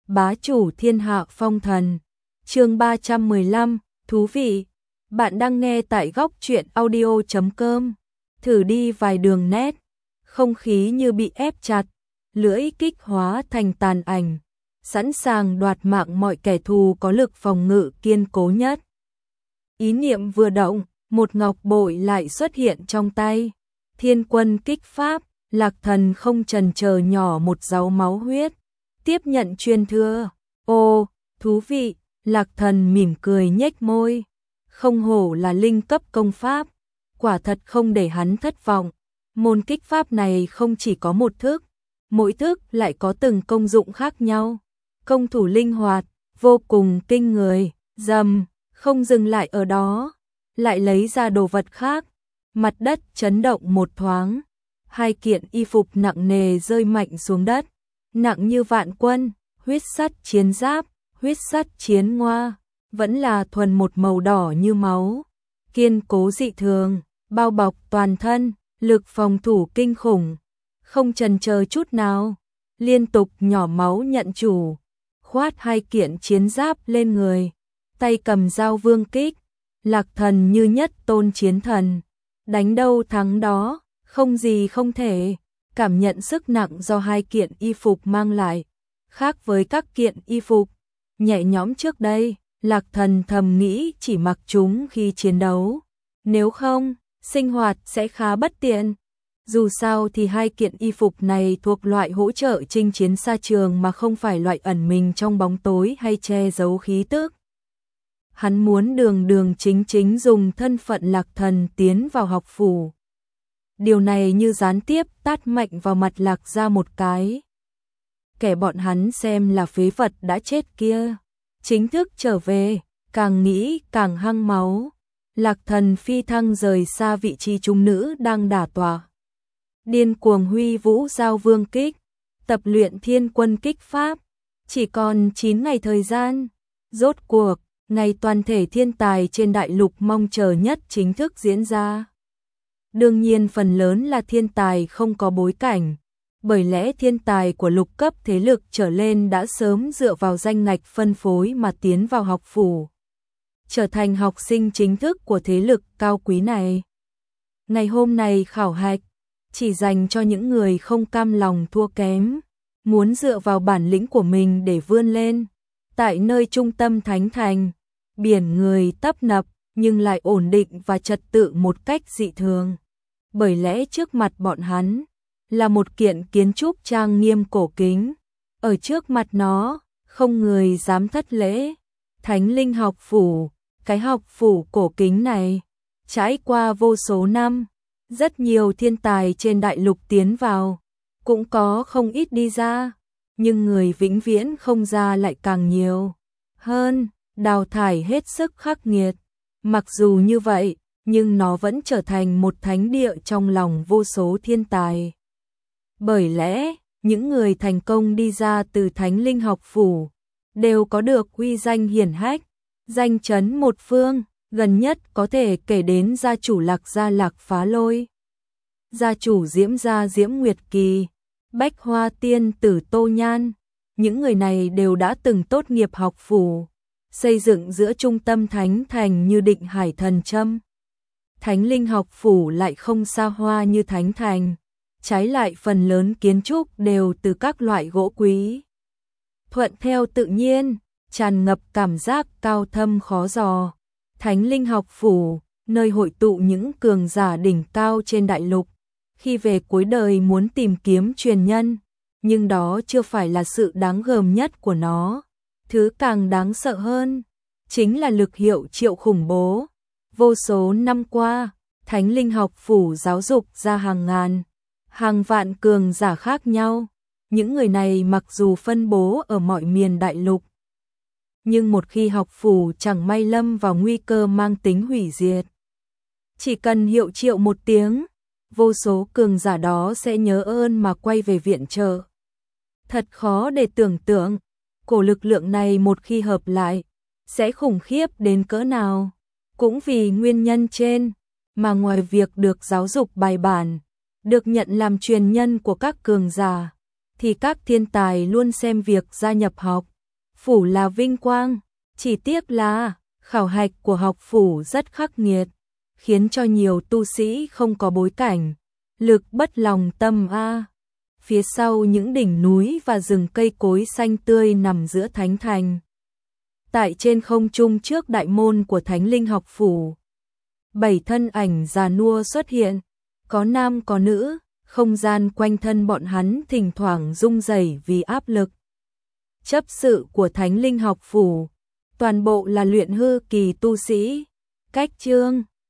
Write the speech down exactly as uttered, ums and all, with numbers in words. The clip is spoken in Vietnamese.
bá chủ thiên hạ phong thần. Chương ba trăm mười lăm, thú vị. Bạn đang nghe tại góc truyện audio chấm com. Thử đi vài đường nét, không khí như bị ép chặt, lưỡi kích hóa thành tàn ảnh, sẵn sàng đoạt mạng mọi kẻ thù có lực phòng ngự kiên cố nhất. Ý niệm vừa động, một ngọc bội lại xuất hiện trong tay. Thiên quân kích pháp, Lạc Thần không chần chờ nhỏ một dấu máu huyết, tiếp nhận truyền thừa. Ô, thú vị, Lạc Thần mỉm cười nhếch môi. Không hổ là linh cấp công pháp, quả thật không để hắn thất vọng. Môn kích pháp này không chỉ có một thức, mỗi thức lại có từng công dụng khác nhau. Công thủ linh hoạt, vô cùng kinh người. Dầm, không dừng lại ở đó, lại lấy ra đồ vật khác. Mặt đất chấn động một thoáng, hai kiện y phục nặng nề rơi mạnh xuống đất, nặng như vạn quân. Huyết sắt chiến giáp, huyết sắt chiến ngoa, vẫn là thuần một màu đỏ như máu, kiên cố dị thường, bao bọc toàn thân, lực phòng thủ kinh khủng. Không chần chờ chút nào, liên tục nhỏ máu nhận chủ, khoát hai kiện chiến giáp lên người, tay cầm dao vương kích. Lạc Thần như nhất tôn chiến thần, đánh đâu thắng đó, không gì không thể. Cảm nhận sức nặng do hai kiện y phục mang lại, khác với các kiện y phục nhẹ nhõm trước đây. Lạc Thần thầm nghĩ chỉ mặc chúng khi chiến đấu, nếu không, sinh hoạt sẽ khá bất tiện. Dù sao thì hai kiện y phục này thuộc loại hỗ trợ chinh chiến xa trường mà không phải loại ẩn mình trong bóng tối hay che giấu khí tức. Hắn muốn đường đường chính chính dùng thân phận Lạc Thần tiến vào học phủ. Điều này như gián tiếp tát mạnh vào mặt Lạc ra một cái. Kẻ bọn hắn xem là phế vật đã chết kia, chính thức trở về, càng nghĩ càng hăng máu. Lạc Thần phi thăng rời xa vị trí trung nữ đang đả tọa, điên cuồng huy vũ giao vương kích, tập luyện thiên quân kích pháp. Chỉ còn chín ngày thời gian, rốt cuộc, ngày toàn thể thiên tài trên đại lục mong chờ nhất chính thức diễn ra. Đương nhiên phần lớn là thiên tài không có bối cảnh, bởi lẽ thiên tài của lục cấp thế lực trở lên đã sớm dựa vào danh ngạch phân phối mà tiến vào học phủ, trở thành học sinh chính thức của thế lực cao quý này. Ngày hôm nay khảo hạch chỉ dành cho những người không cam lòng thua kém, muốn dựa vào bản lĩnh của mình để vươn lên. Tại nơi trung tâm thánh thành, biển người tấp nập nhưng lại ổn định và trật tự một cách dị thường, bởi lẽ trước mặt bọn hắn là một kiện kiến trúc trang nghiêm cổ kính. Ở trước mặt nó, không người dám thất lễ. Thánh Linh học phủ, cái học phủ cổ kính này, trải qua vô số năm, rất nhiều thiên tài trên đại lục tiến vào, cũng có không ít đi ra, nhưng người vĩnh viễn không ra lại càng nhiều hơn, đào thải hết sức khắc nghiệt. Mặc dù như vậy, nhưng nó vẫn trở thành một thánh địa trong lòng vô số thiên tài. Bởi lẽ, những người thành công đi ra từ Thánh Linh học phủ đều có được uy danh hiển hách, danh chấn một phương. Gần nhất có thể kể đến gia chủ Lạc gia Lạc Phá Lôi, gia chủ Diễm gia Diễm Nguyệt Kỳ, Bách Hoa tiên tử Tô Nhan. Những người này đều đã từng tốt nghiệp học phủ, xây dựng giữa trung tâm thánh thành như Định Hải Thần Châm. Thánh Linh học phủ lại không xa hoa như thánh thành, trái lại phần lớn kiến trúc đều từ các loại gỗ quý, thuận theo tự nhiên, tràn ngập cảm giác cao thâm khó dò. Thánh Linh học phủ, nơi hội tụ những cường giả đỉnh cao trên đại lục, khi về cuối đời muốn tìm kiếm truyền nhân, nhưng đó chưa phải là sự đáng gờm nhất của nó. Thứ càng đáng sợ hơn chính là lực hiệu triệu khủng bố. Vô số năm qua, Thánh Linh học phủ giáo dục ra hàng ngàn, hàng vạn cường giả khác nhau. Những người này mặc dù phân bố ở mọi miền đại lục, nhưng một khi học phủ chẳng may lâm vào nguy cơ mang tính hủy diệt, chỉ cần hiệu triệu một tiếng, vô số cường giả đó sẽ nhớ ơn mà quay về viện trợ. Thật khó để tưởng tượng, cổ lực lượng này một khi hợp lại, sẽ khủng khiếp đến cỡ nào. Cũng vì nguyên nhân trên, mà ngoài việc được giáo dục bài bản, được nhận làm truyền nhân của các cường giả, thì các thiên tài luôn xem việc gia nhập học phủ là vinh quang, chỉ tiếc là khảo hạch của học phủ rất khắc nghiệt, khiến cho nhiều tu sĩ không có bối cảnh, lực bất lòng tâm a. Phía sau những đỉnh núi và rừng cây cối xanh tươi nằm giữa thánh thành. Tại trên không trung trước đại môn của Thánh Linh học phủ, bảy thân ảnh già nua xuất hiện, có nam có nữ, không gian quanh thân bọn hắn thỉnh thoảng rung rẩy vì áp lực. Chấp sự của Thánh Linh học phủ, toàn bộ là luyện hư kỳ tu sĩ. Cách chương